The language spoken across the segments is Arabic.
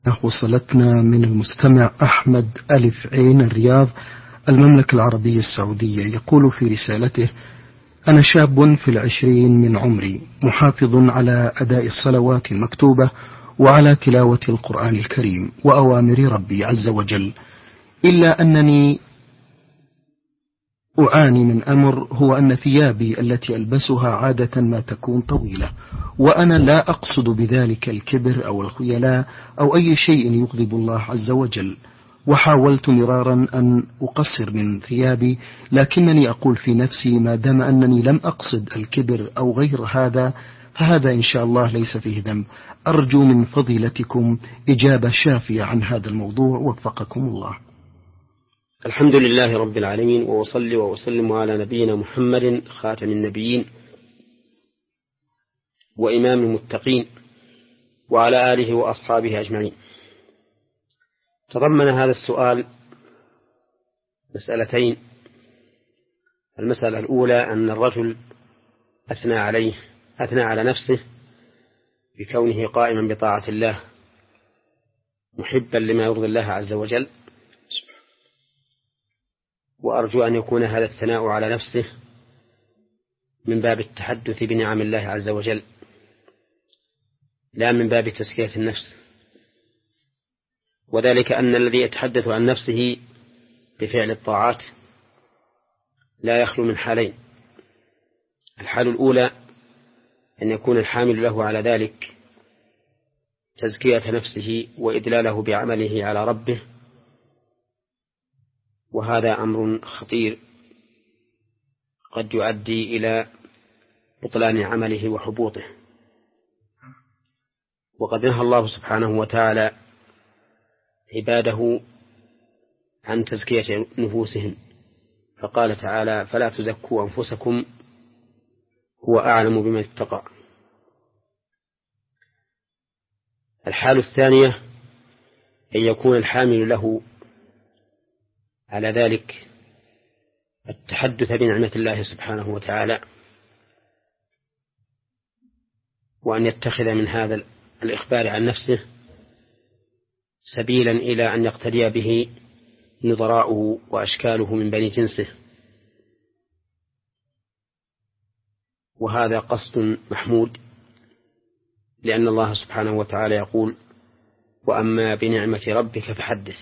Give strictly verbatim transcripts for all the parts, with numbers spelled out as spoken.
وصلتنا من المستمع أحمد ألف عين الرياض المملكة العربية السعودية، يقول في رسالته: أنا شاب في العشرين من عمري، محافظ على أداء الصلوات المكتوبة وعلى تلاوة القرآن الكريم وأوامر ربي عز وجل، إلا أنني أعاني من أمر، هو أن ثيابي التي ألبسها عادة ما تكون طويلة، وأنا لا أقصد بذلك الكبر أو الخيلاء أو أي شيء يغضب الله عز وجل، وحاولت مرارا أن أقصر من ثيابي، لكنني أقول في نفسي ما دام أنني لم أقصد الكبر أو غير هذا فهذا إن شاء الله ليس فيه ذنب. أرجو من فضيلتكم إجابة شافية عن هذا الموضوع، وفقكم الله. الحمد لله رب العالمين، وأصلي وأسلم على نبينا محمد خاتم النبيين وإمام المتقين وعلى آله وأصحابه أجمعين. تضمن هذا السؤال مسألتين. المسألة الأولى أن الرجل أثنى عليه أثنى على نفسه بكونه قائما بطاعة الله محبا لما يرضي الله عز وجل، وأرجو أن يكون هذا الثناء على نفسه من باب التحدث بنعم الله عز وجل، لا من باب تزكية النفس، وذلك أن الذي يتحدث عن نفسه بفعل الطاعات لا يخلو من حالين. الحال الأولى أن يكون الحامل له على ذلك تزكية نفسه وإدلاله بعمله على ربه، وهذا أمر خطير قد يؤدي إلى بطلان عمله وحبوطه. وقد نهى الله سبحانه وتعالى عباده عن تزكية نفوسهم، فقال تعالى: فلا تزكوا أنفسكم هو أعلم بمن اتقى. الحال الثانية أن يكون الحامل له على ذلك التحدث بنعمة الله سبحانه وتعالى، وأن يتخذ من هذا الإخبار عن نفسه سبيلا إلى أن يقتدي به نظراؤه وأشكاله من بني جنسه، وهذا قصد محمود، لأن الله سبحانه وتعالى يقول: وأما بنعمة ربك فحدث.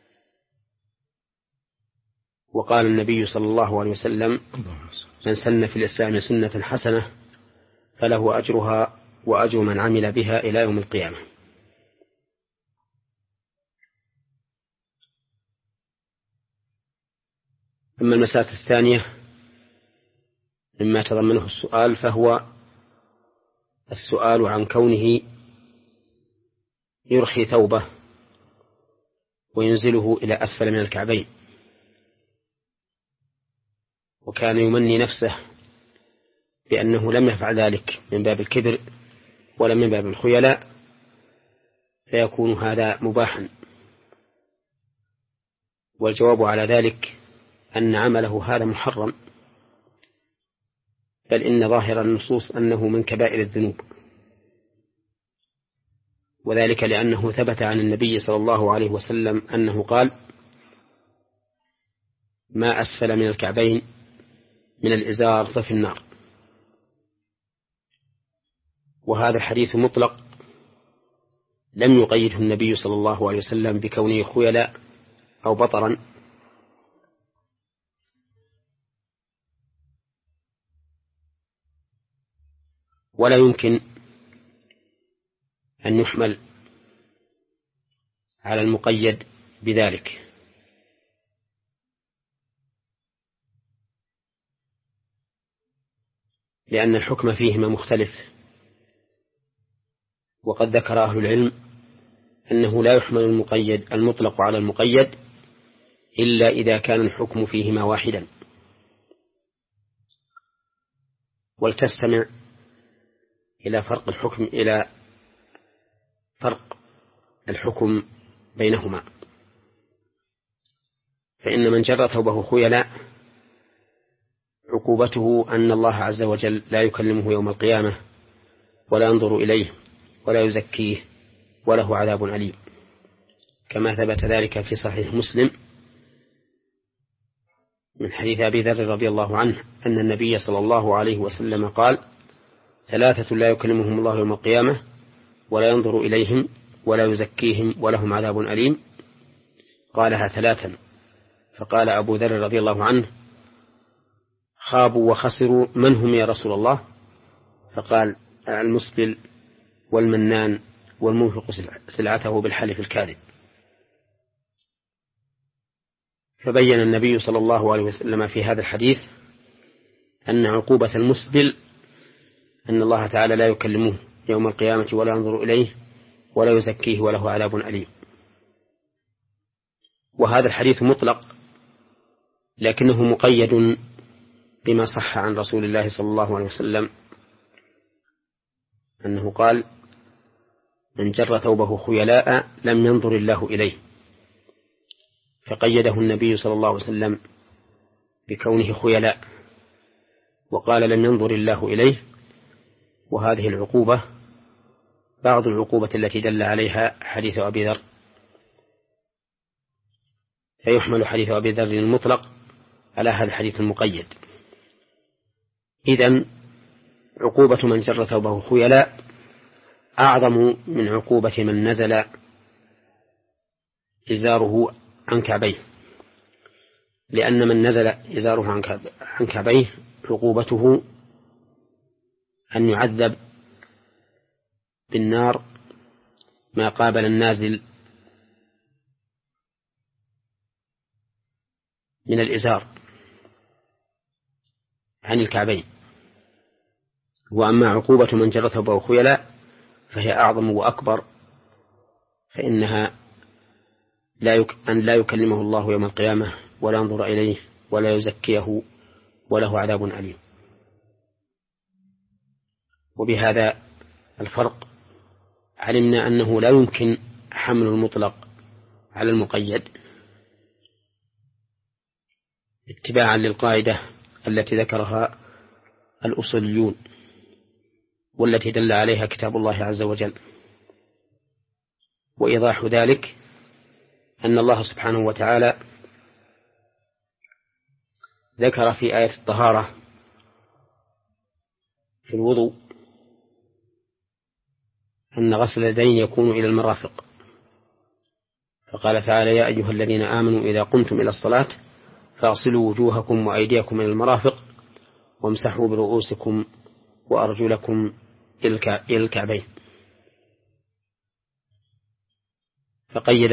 وقال النبي صلى الله عليه وسلم: من سن في الإسلام سنة حسنة فله أجرها وأجر من عمل بها إلى يوم القيامة. أما المسألة الثانية مما تضمنه السؤال فهو السؤال عن كونه يرخي ثوبه وينزله إلى أسفل من الكعبين، وكان يمني نفسه بأنه لم يفعل ذلك من باب الكبر ولا من باب الخيلاء، فيكون هذا مباحا. والجواب على ذلك أن عمله هذا محرم، بل إن ظاهر النصوص أنه من كبائر الذنوب، وذلك لأنه ثبت عن النبي صلى الله عليه وسلم أنه قال: ما أسفل من الكعبين من الإزار ففي النار. وهذا الحديث مطلق لم يقيده النبي صلى الله عليه وسلم بكونه خيلاء أو بطرا، ولا يمكن أن يحمل على المقيد بذلك، لأن الحكم فيهما مختلف. وقد ذكر أهل العلم أنه لا يحمل المقيد المطلق على المقيد إلا إذا كان الحكم فيهما واحدا. ولتستمع إلى فرق الحكم إلى فرق الحكم بينهما. فإن من جر ثوبه خيلاء عقوبته أن الله عز وجل لا يكلمه يوم القيامة ولا ينظر إليه ولا يزكيه وله عذاب أليم. كما ثبت ذلك في صحيح مسلم من حديث أبي ذر رضي الله عنه أن النبي صلى الله عليه وسلم قال: ثلاثة لا يكلمهم الله يوم القيامة ولا ينظر إليهم ولا يزكيهم ولهم عذاب أليم. قالها ثلاثا، فقال أبو ذر رضي الله عنه: خابوا وخسروا، من هم يا رسول الله؟ فقال: المسبل والمنان والمنفق سلعته بالحلف الكاذب. فبين النبي صلى الله عليه وسلم في هذا الحديث أن عقوبة المسبل أن الله تعالى لا يكلمه يوم القيامة ولا ينظر إليه ولا يزكيه وله عذاب أليم. وهذا الحديث مطلق لكنه مقيد بما صح عن رسول الله صلى الله عليه وسلم أنه قال: من جر ثوبه خيلاء لم ينظر الله إليه، فقيده النبي صلى الله عليه وسلم بكونه خيلاء، وقال: لم ينظر الله إليه. وهذه العقوبة بعض العقوبة التي دل عليها حديث أبي ذر، فيحمل حديث أبي ذر المطلق على هذا الحديث المقيد. إذن عقوبة من جر ثوبه خيلاء أعظم من عقوبة من نزل إزاره عن كعبيه، لأن من نزل إزاره عن كعبيه عقوبته أن يعذب بالنار ما قابل النازل من الإزار عن الكعبين. وأما عقوبة من جر ثوبه خيلاء فهي أعظم وأكبر، فإنها لا يك... أن لا يكلمه الله يوم القيامة ولا ينظر إليه ولا يزكيه وله عذاب أليم. وبهذا الفرق علمنا أنه لا يمكن حمل المطلق على المقيد اتباعا للقاعدة التي ذكرها الأصوليون والتي دل عليها كتاب الله عز وجل. وإيضاح ذلك أن الله سبحانه وتعالى ذكر في آية الطهارة في الوضوء أن غسل اليدين يكون إلى المرافق، فقال تعالى: يا أيها الذين آمنوا إذا قمتم إلى الصلاة فاغسلوا وجوهكم وأيديكم إلى المرافق وامسحوا برؤوسكم وأرجلكم إلى الكعبين. فقيد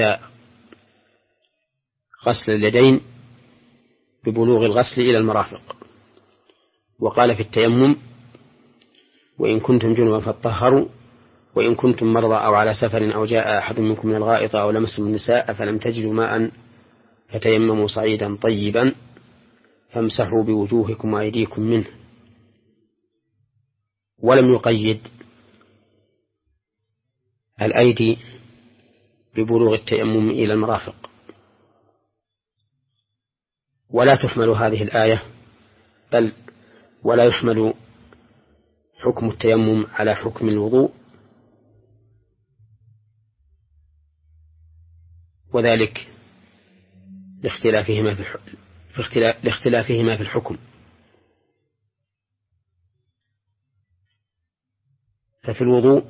غسل اليدين ببلوغ الغسل إلى المرافق. وقال في التيمم: وإن كنتم جنبا فاطهروا وإن كنتم مرضى أو على سفر أو جاء أحد منكم من الغائط أو لمستم النساء فلم تجدوا ماء فتيمموا صعيدا طيبا فامسحوا بوجوهكم وأيديكم منه. ولم يقيد الأيدي ببلوغ التيمم إلى المرافق. ولا تحمل هذه الآية بل ولا يحمل حكم التيمم على حكم الوضوء، وذلك لاختلافهما في لاختلافهما في الحكم. ففي الوضوء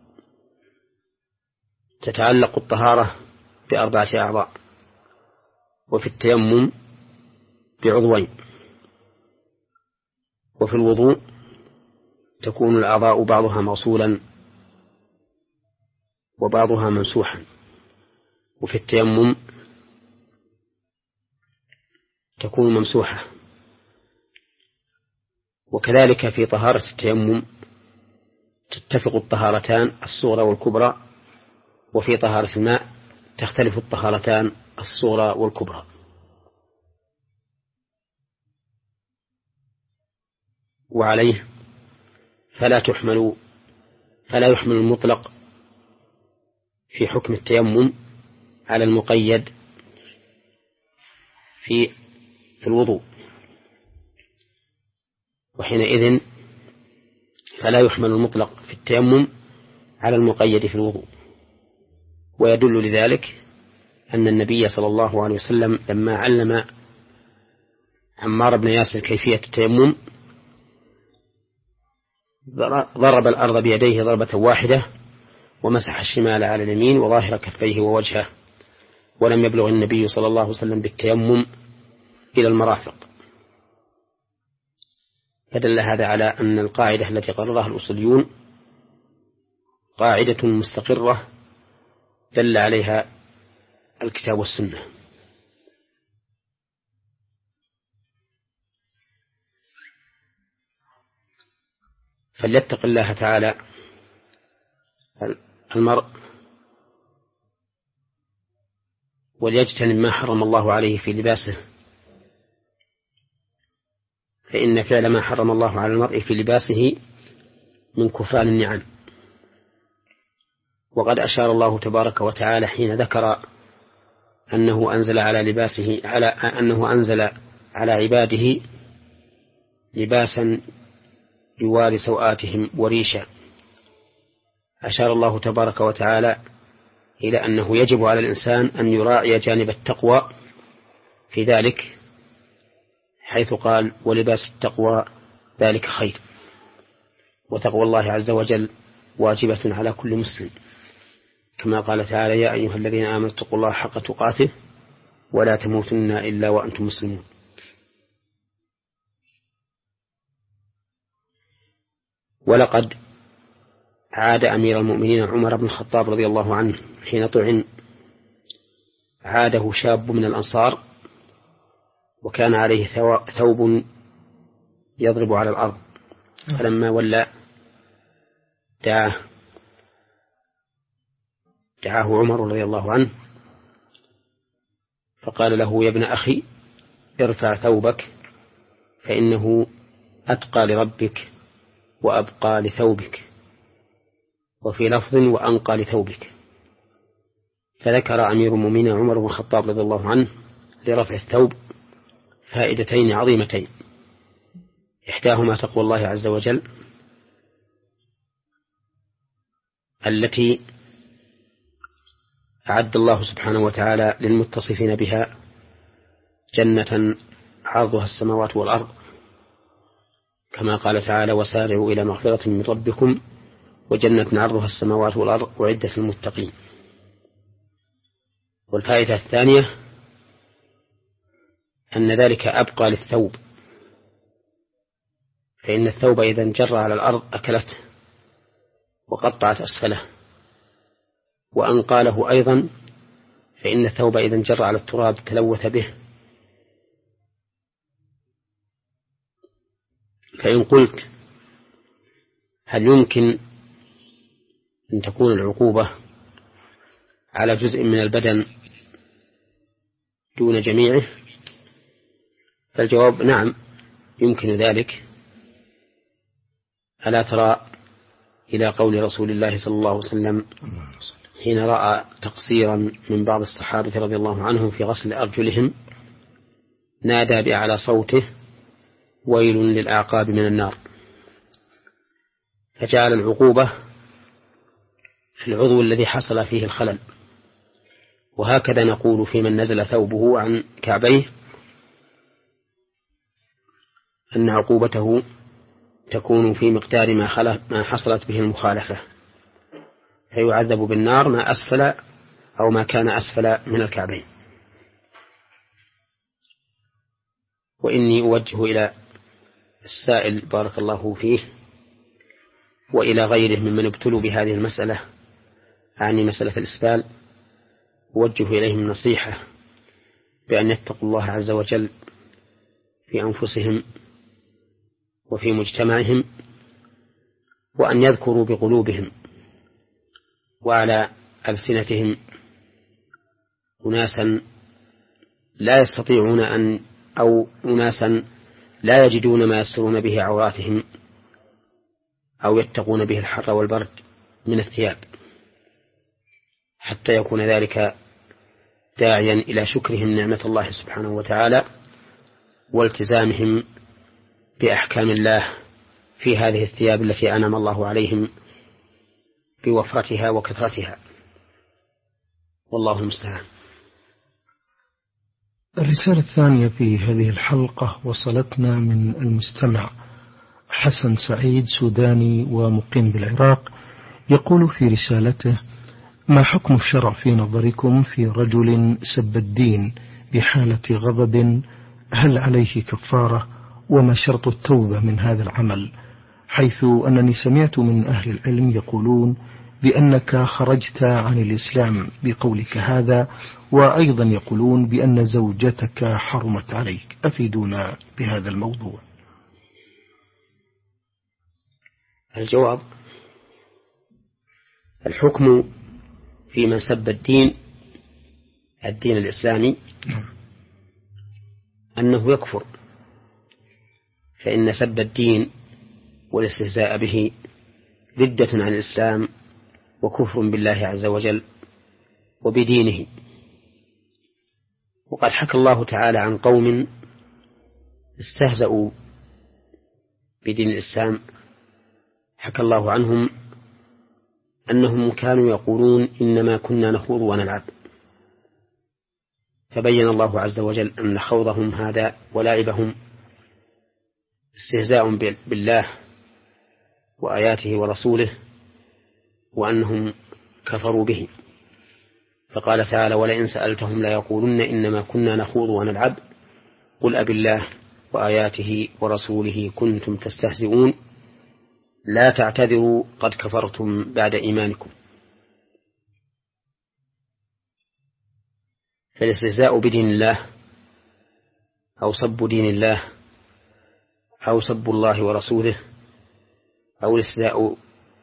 تتعلق الطهارة بأربعة أعضاء، وفي التيمم بعضوين. وفي الوضوء تكون الأعضاء بعضها موصولا وبعضها ممسوحا، وفي التيمم تكون ممسوحة. وكذلك في طهارة التيمم تتفق الطهارتان الصغرى والكبرى، وفي طهارة الماء تختلف الطهارتان الصغرى والكبرى. وعليه فلا تحمل فلا يحمل المطلق في حكم التيمم على المقيد في في الوضوء، وحينئذ فلا يحمل المطلق في التيمم على المقيد في الوضوء. ويدل لذلك أن النبي صلى الله عليه وسلم لما علم عمار بن ياسر كيفية التيمم ضرب الأرض بيديه ضربة واحدة ومسح الشمال على اليمين وظاهر كفيه ووجهه، ولم يبلغ النبي صلى الله عليه وسلم بالتيمم إلى المرافق. فدل هذا على أن القاعدة التي قررها الأصوليون قاعدة مستقرة دل عليها الكتاب والسنة. فليتق الله تعالى المرء وليجتنب ما حرم الله عليه في لباسه، فإن فعل ما حرم الله على المرء في لباسه من كفران النعم. وقد أشار الله تبارك وتعالى حين ذكر أنه أنزل على لباسه على أنه أنزل على عباده لباسا يواري سوآتهم وريشا، أشار الله تبارك وتعالى إلى أنه يجب على الإنسان أن يراعي جانب التقوى في ذلك، حيث قال ولباس التقوى ذلك خير. وتقوى الله عز وجل واجبة على كل مسلم، كما قال تعالى يا أيها الذين آمنوا اتقوا الله حق تقاته ولا تموتن إلا وأنتم مسلمون. ولقد عاد أمير المؤمنين عمر بن الخطاب رضي الله عنه حين طعن، عاده شاب من الأنصار وكان عليه ثوب يضرب على الأرض، فلما ولى دعاه دعاه عمر رضي الله عنه فقال له يا ابن أخي ارفع ثوبك فإنه أتقى لربك وأبقى لثوبك، وفي لفظ وأنقى لثوبك. فذكر أمير المؤمنين عمر بن الخطاب رضي الله عنه لرفع الثوب فائدتين عظيمتين، إحداهما تقوى الله عز وجل التي أعد الله سبحانه وتعالى للمتصفين بها جنة عرضها السماوات والأرض، كما قال تعالى وسارعوا إلى مغفرة من ربكم وجنة عرضها السماوات والأرض أعدت للمتقين. والفائدة الثانية أن ذلك أبقى للثوب، فإن الثوب إذا انجر على الأرض أكلته وقطعت أسفله، وأنقى له أيضا فإن الثوب إذا انجر على التراب تلوث به. فإن قلت هل يمكن أن تكون العقوبة على جزء من البدن دون جميعه؟ فالجواب نعم يمكن ذلك. ألا ترى إلى قول رسول الله صلى الله عليه وسلم حين رأى تقصيرا من بعض الصحابة رضي الله عنهم في غسل أرجلهم نادى بأعلى صوته ويل للأعقاب من النار، فجعل العقوبة في العضو الذي حصل فيه الخلل. وهكذا نقول في من نزل ثوبه عن كعبيه أن عقوبته تكون في مقدار ما, ما حصلت به المخالفة، فيعذب بالنار ما أسفل أو ما كان أسفل من الكعبين. وإني أوجه إلى السائل بارك الله فيه وإلى غيره ممن ابتلوا بهذه المسألة، أعني مسألة الإسبال، أوجه إليهم النصيحة بأن يتقوا الله عز وجل في أنفسهم وفي مجتمعهم، وأن يذكروا بقلوبهم وعلى ألسنتهم أناسا لا يستطيعون أن أو أناسا لا يجدون ما يسترون به عوراتهم أو يتقون به الحر والبرد من الثياب، حتى يكون ذلك داعيا إلى شكرهم نعمة الله سبحانه وتعالى والتزامهم بأحكام الله في هذه الثياب التي أنعم الله عليهم بوفرتها وكثرتها، والله المستعان. الرسالة الثانية في هذه الحلقة وصلتنا من المستمع حسن سعيد، سوداني ومقيم بالعراق، يقول في رسالته: ما حكم الشرع في نظركم في رجل سب الدين بحالة غضب؟ هل عليه كفارة؟ وما شرط التوبة من هذا العمل؟ حيث أنني سمعت من أهل العلم يقولون بأنك خرجت عن الإسلام بقولك هذا، وأيضا يقولون بأن زوجتك حرمت عليك. أفيدونا بهذا الموضوع. الجواب: الحكم في من سب الدين الدين الإسلامي أنه يكفر، فإن سب الدين والاستهزاء به ردة عن الإسلام وكفر بالله عز وجل وبدينه. وقد حكى الله تعالى عن قوم استهزأوا بدين الإسلام، حكى الله عنهم أنهم كانوا يقولون إنما كنا نخوض ونلعب، فبين الله عز وجل أن خوضهم هذا ولعبهم استهزاء بالله وآياته ورسوله، وأنهم كفروا به. فقال تعالى: ولئن سألتهم ليقولن إنما كنا نخوض ونلعب قل أبالله وآياته ورسوله كنتم تستهزئون لا تعتذروا قد كفرتم بعد إيمانكم. فالاستهزاء بدين الله أو سب دين الله أو سب الله ورسوله أو الاستهزاء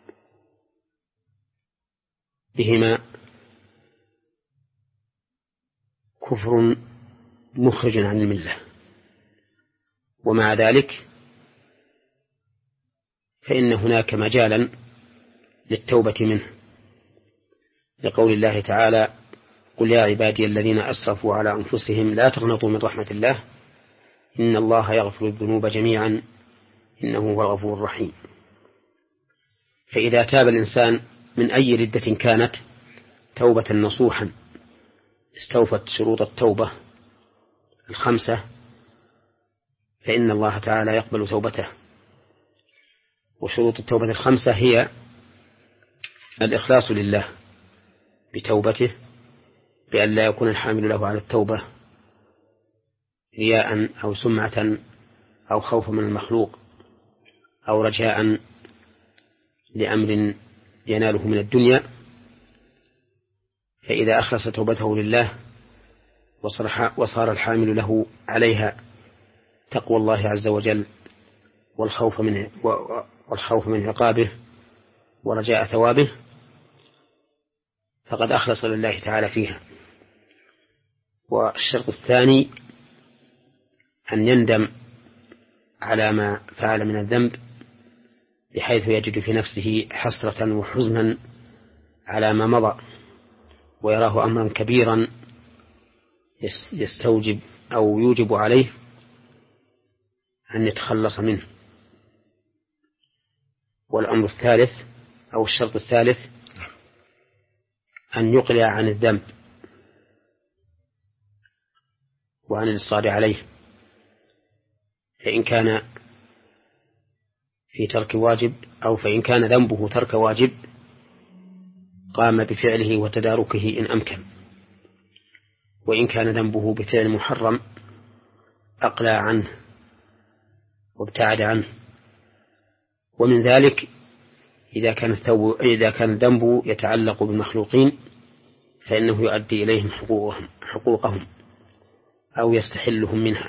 بهما كفر مخرج عن الملة، ومع ذلك فإن هناك مجالا للتوبة منه، لقول الله تعالى: قل يا عبادي الذين أسرفوا على أنفسهم لا تقنطوا من رحمة الله إن الله يغفر الذنوب جميعا إنه هو الغفور الرحيم. فإذا تاب الإنسان من أي ردة كانت توبة نصوحا استوفت شروط التوبة الخمسة، فإن الله تعالى يقبل توبته. وشروط التوبة الخمسة هي الإخلاص لله بتوبته، بأن لا يكون الحامل له على التوبة رياء أو سمعة أو خوفا من المخلوق أو رجاء لأمر يناله من الدنيا. فإذا أخلص توبته لله وصار الحامل له عليها تقوى الله عز وجل والخوف من والخوف من عقابه ورجاء ثوابه، فقد أخلص لله تعالى فيها. والشرط الثاني أن يندم على ما فعل من الذنب، بحيث يجد في نفسه حسرة وحزنا على ما مضى، ويراه أمرا كبيرا يستوجب أو يوجب عليه أن يتخلص منه. والأمر الثالث أو الشرط الثالث أن يقلع عن الذنب وعن الإصرار عليه، فإن كان في ترك واجب أو فإن كان ذنبه ترك واجب قام بفعله وتداركه إن أمكن، وإن كان ذنبه بفعل محرم أقلع عنه وابتعد عنه. ومن ذلك إذا كان الثوب إذا كان ذنبه يتعلق بالمخلوقين فإنه يؤدي إليهم حقوقهم, حقوقهم أو يستحلهم منها.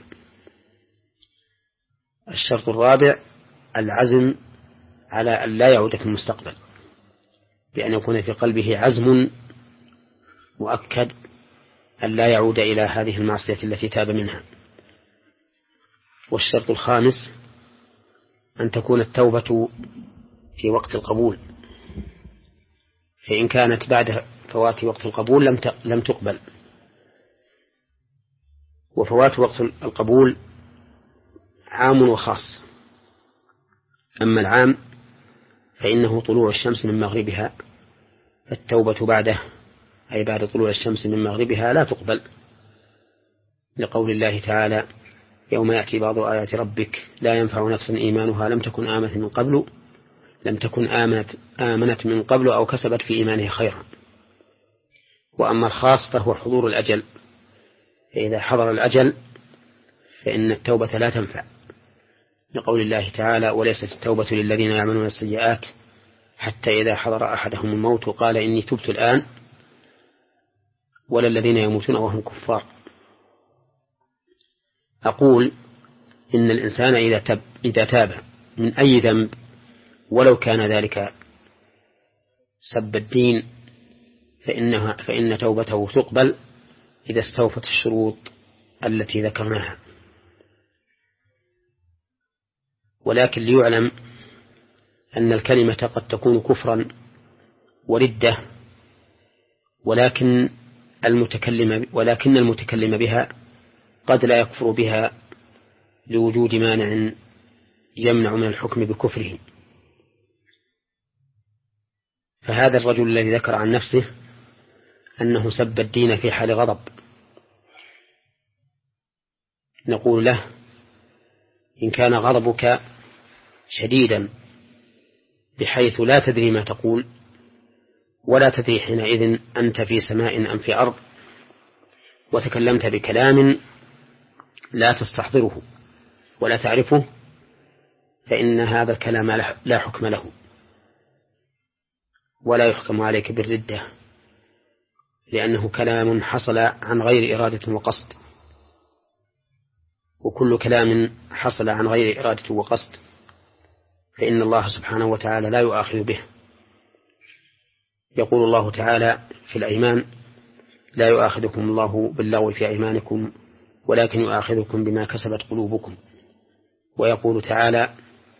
الشرط الرابع العزم على أن لا يعود في المستقبل، بأن يكون في قلبه عزم مؤكد أن لا يعود إلى هذه المعصية التي تاب منها. والشرط الخامس أن تكون التوبة في وقت القبول، فإن كانت بعد فوات وقت القبول لم تقبل. وفوات وقت القبول عام وخاص. أما العام فإنه طلوع الشمس من مغربها، فالتوبة بعده أي بعد طلوع الشمس من مغربها لا تقبل. لقول الله تعالى يوم يأتي بعض آيات ربك لا ينفع نفسا إيمانها لم تكن آمنت من قبل لم تكن آمنت, آمنت من قبل أو كسبت في إيمانها خيرا. وأما الخاص فهو حضور الأجل، فإذا حضر الأجل فإن التوبة لا تنفع، لقول الله تعالى وليست التوبة للذين يعملون السيئات حتى إذا حضر أحدهم الموت قال إني تبت الآن ولا الذين يموتون وهم كفار. أقول إن الإنسان إذا تاب, إذا تاب من أي ذنب ولو كان ذلك سب الدين فإنها فإن توبته تقبل إذا استوفت الشروط التي ذكرناها. ولكن ليعلم أن الكلمة قد تكون كفرا وردة، ولكن المتكلم ولكن المتكلم بها قد لا يكفر بها لوجود مانع يمنع من الحكم بكفره. فهذا الرجل الذي ذكر عن نفسه أنه سب الدين في حال غضب، نقول له إن كان غضبك شديدا بحيث لا تدري ما تقول ولا تدري حينئذ أنت في سماء أم في أرض وتكلمت بكلام لا تستحضره ولا تعرفه، فإن هذا الكلام لا حكم له ولا يحكم عليك بالردة، لأنه كلام حصل عن غير إرادة وقصد، وكل كلام حصل عن غير إرادة وقصد فإن الله سبحانه وتعالى لا يؤاخذ به. يقول الله تعالى في الأيمان لا يؤاخذكم الله باللغو في أيمانكم ولكن يؤاخذكم بما كسبت قلوبكم. ويقول تعالى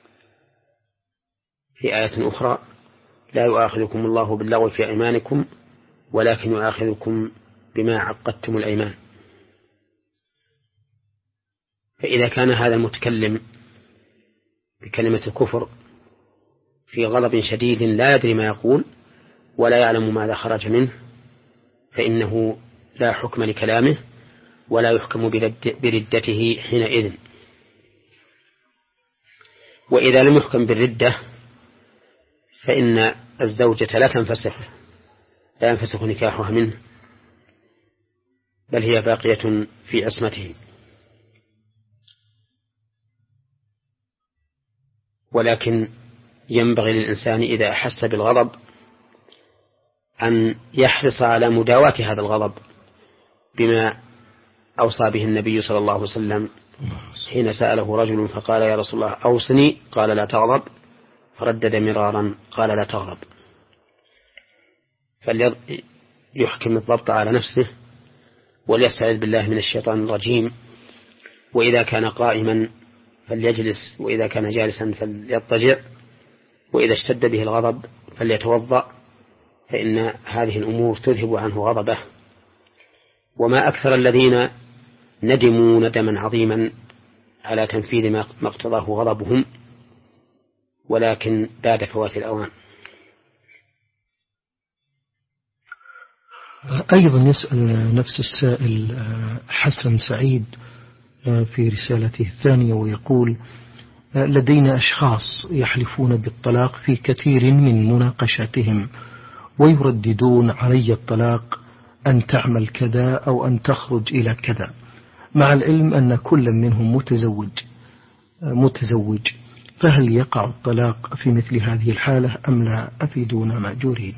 في آية أخرى لا يؤاخذكم الله باللغو في أيمانكم ولكن يؤاخذكم بما عقدتم الأيمان. فإذا كان هذا المتكلم بكلمة الكفر في غضب شديد لا يدري ما يقول ولا يعلم ماذا خرج منه فإنه لا حكم لكلامه ولا يحكم بردته حينئذ. وإذا لم يحكم بالردة فإن الزوجة لا تنفسخ لا ينفسخ نكاحها منه بل هي باقية في عصمته. ولكن ينبغي للإنسان إذا أحس بالغضب أن يحرص على مداواة هذا الغضب بما أوصى به النبي صلى الله عليه وسلم حين سأله رجل فقال يا رسول الله أوصني قال لا تغضب، فردد مرارا قال لا تغضب. فليحكم الضبط على نفسه وليستعذ بالله من الشيطان الرجيم، وإذا كان قائما فليجلس، وإذا كان جالسا فليضطجع، وإذا اشتد به الغضب فليتوضأ، فإن هذه الأمور تذهب عنه غضبه. وما أكثر الذين ندموا ندما عظيما على تنفيذ ما اقتضاه غضبهم ولكن بعد فوات الأوان. أيضا يسأل نفس السائل حسن سعيد في رسالته الثانية ويقول لدينا أشخاص يحلفون بالطلاق في كثير من مناقشاتهم ويرددون علي الطلاق أن تعمل كذا أو أن تخرج إلى كذا، مع العلم أن كل منهم متزوج متزوج فهل يقع الطلاق في مثل هذه الحالة أم لا؟ أفيدونا مأجورين.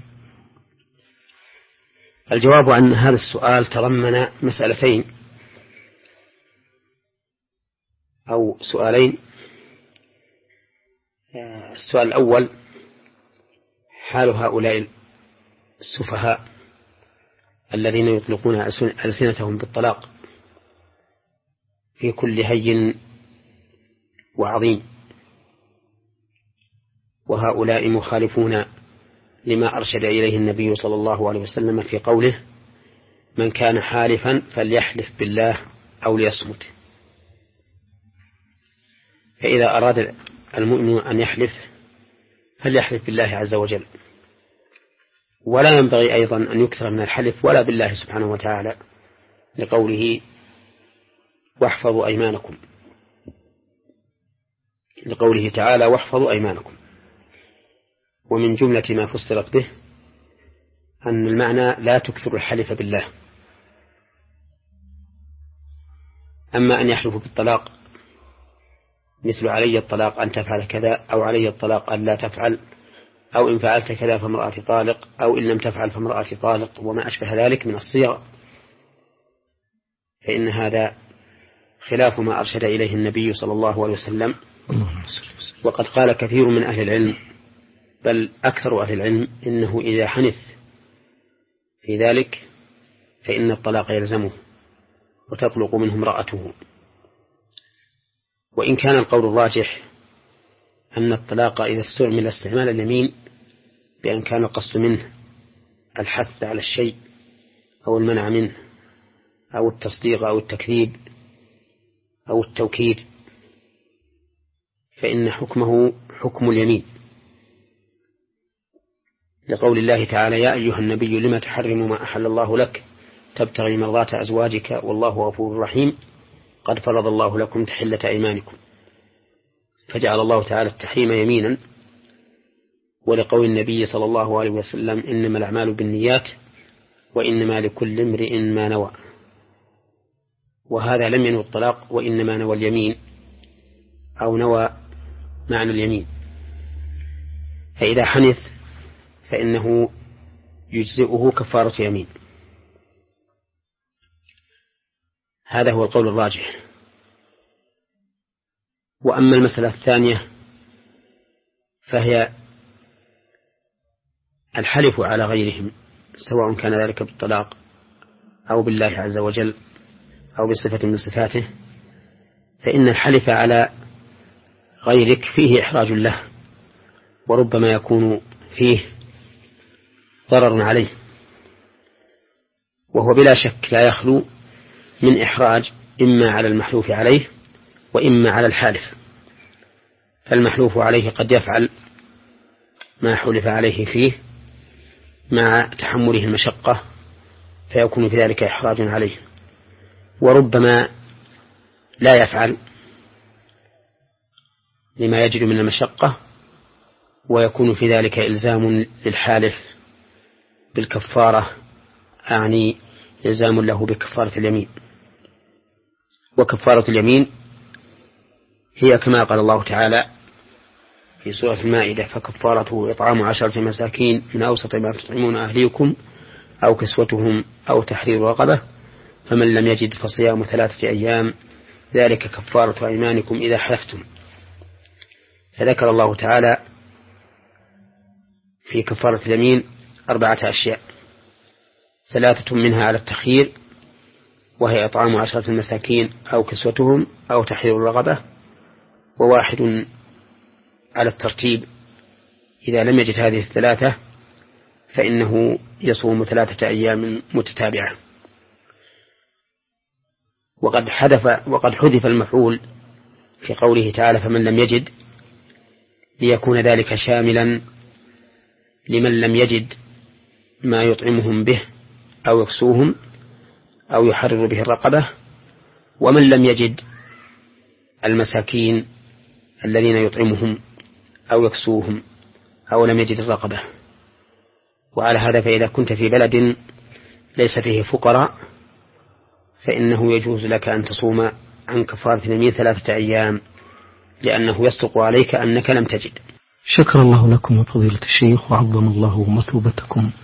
الجواب عن هذا السؤال تضمن مسألتين أو سؤالين. السؤال الأول حال هؤلاء السفهاء الذين يطلقون ألسنتهم بالطلاق في كل هين وعظيم، وهؤلاء مخالفون لما أرشد إليه النبي صلى الله عليه وسلم في قوله من كان حالفا فليحلف بالله أو ليصمت. فإذا أراد المؤمن أن يحلف فليحلف بالله عز وجل، ولا ينبغي أيضا أن يكثر من الحلف ولا بالله سبحانه وتعالى، لقوله واحفظوا أيمانكم، لقوله تعالى واحفظوا أيمانكم. ومن جملة ما فسرت به أن المعنى لا تكثر الحلف بالله. أما أن يحلفوا بالطلاق مثل علي الطلاق أن تفعل كذا، أو علي الطلاق أن لا تفعل، أو إن فعلت كذا فامرأتي طالق، أو إن لم تفعل فامرأتي طالق، وما أشبه ذلك من الصيغ، فإن هذا خلاف ما أرشد إليه النبي صلى الله عليه وسلم. وقد قال كثير من أهل العلم، بل أكثر أهل العلم، إنه إذا حنث في ذلك فإن الطلاق يلزمه وتطلق منه امرأته. وإن كان القول الراجح أن الطلاق إذا استعمل استعمال اليمين بأن كان القصد منه الحث على الشيء أو المنع منه أو التصديق أو التكذيب أو التوكيد، فإن حكمه حكم اليمين، لقول الله تعالى يا أيها النبي لما تحرم ما أحل الله لك تبتغي مرضات أزواجك والله غفور رحيم قد فرض الله لكم تحلة أيمانكم، فجعل الله تعالى التحريم يمينا. ولقول النبي صلى الله عليه وسلم إنما الأعمال بالنيات وإنما لكل امرئ ما نوى، وهذا لم ينوي الطلاق وإنما نوى اليمين أو نوى معنى اليمين. فإذا حنث فإنه يجزئه كفارة يمين. هذا هو القول الراجح. وأما المسألة الثانية فهي الحلف على غيرهم، سواء كان ذلك بالطلاق أو بالله عز وجل أو بصفة من صفاته، فإن الحلف على غيرك فيه إحراج له، وربما يكون فيه ضرر عليه، وهو بلا شك لا يخلو من إحراج إما على المحلوف عليه وإما على الحالف. فالمحلوف عليه قد يفعل ما حلف عليه فيه مع تحمله المشقة فيكون في ذلك إحراج عليه، وربما لا يفعل لما يجد من المشقة ويكون في ذلك إلزام للحالف بالكفارة، أعني إلزام له بكفارة اليمين. وكفارة اليمين هي كما قال الله تعالى في سورة المائدة فكفارته إطعام عشرة مساكين من أوسط ما تطعمون أهليكم أو كسوتهم أو تحرير رقبة فمن لم يجد فصيام ثلاثة أيام ذلك كفارة أيمانكم إذا حلفتم. فذكر الله تعالى في كفارة اليمين أربعة أشياء، ثلاثة منها على التخيير وهي إطعام عشرة مساكين أو كسوتهم أو تحرير رقبة، وواحد على الترتيب إذا لم يجد هذه الثلاثة فإنه يصوم ثلاثة أيام متتابعة. وقد حذف وقد حذف المفعول في قوله تعالى فمن لم يجد ليكون ذلك شاملا لمن لم يجد ما يطعمهم به أو يكسوهم أو يحرر به الرقبة، ومن لم يجد المساكين الذين يطعمهم أو يكسوهم أو لم يجد الرقبة. وعلى هذا فإذا كنت في بلد ليس فيه فقراء فإنه يجوز لك أن تصوم عن كفارة اليمين ثلاثة أيام، لأنه يصدق عليك أنك لم تجد. شكر الله لكم فضيلة الشيخ وعظم الله مثوبتكم.